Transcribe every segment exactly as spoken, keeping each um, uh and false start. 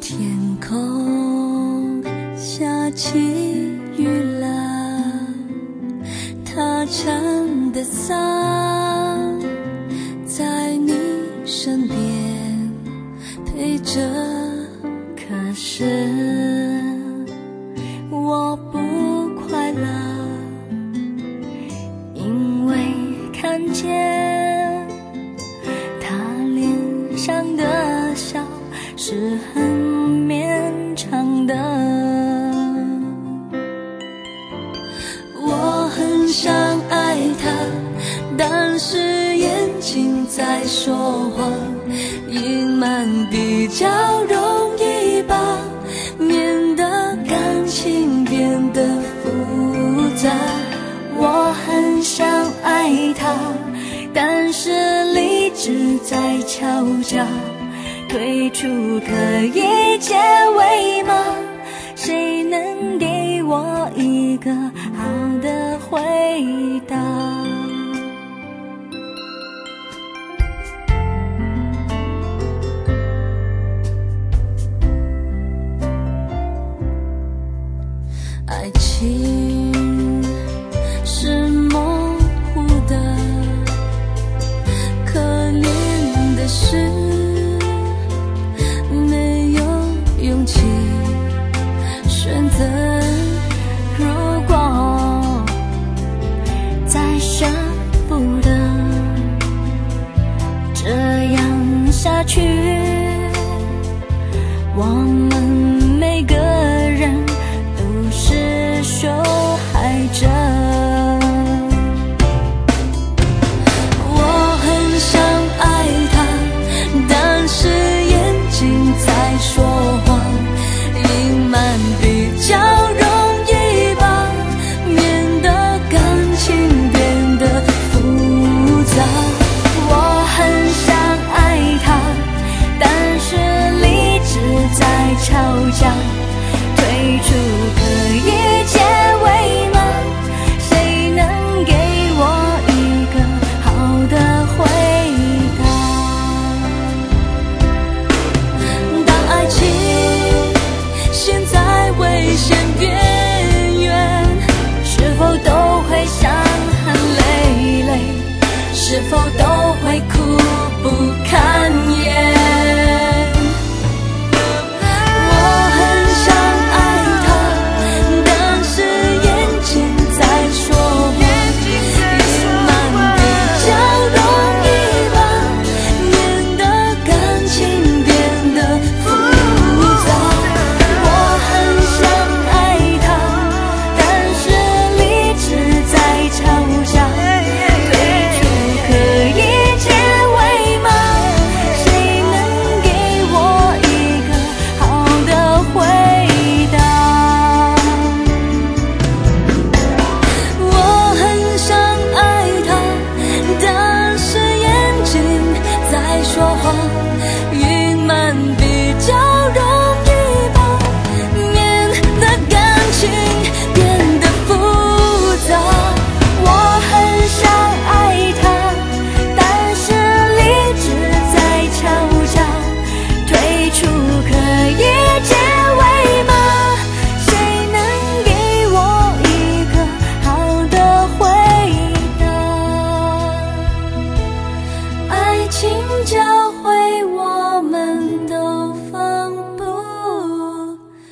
天空下起雨了，他撑的伞在你身边陪着，可是我不快乐，因为看见他脸上的笑是很绵长的。我很想爱他，但是眼睛在说谎，隐瞒比较容易吧，免得感情变得复杂。我很想爱他，但是理智在敲诈，退出可以结尾吗？谁能给我一个好的回答？爱情是模糊的，可怜的是没有勇气选择。如果再舍不得这样下去，我们每个人都是受害者。我很想爱他，但是眼睛在说谎，隐瞒比较容易吧，免得感情变得复杂。我很想爱他，但是理智在吵架，退出可以结尾吗？谁能给我一个好的回答？当爱情陷在危险边缘，是否都会伤痕累累？是否都会苦不堪言？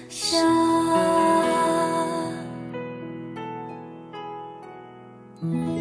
嗯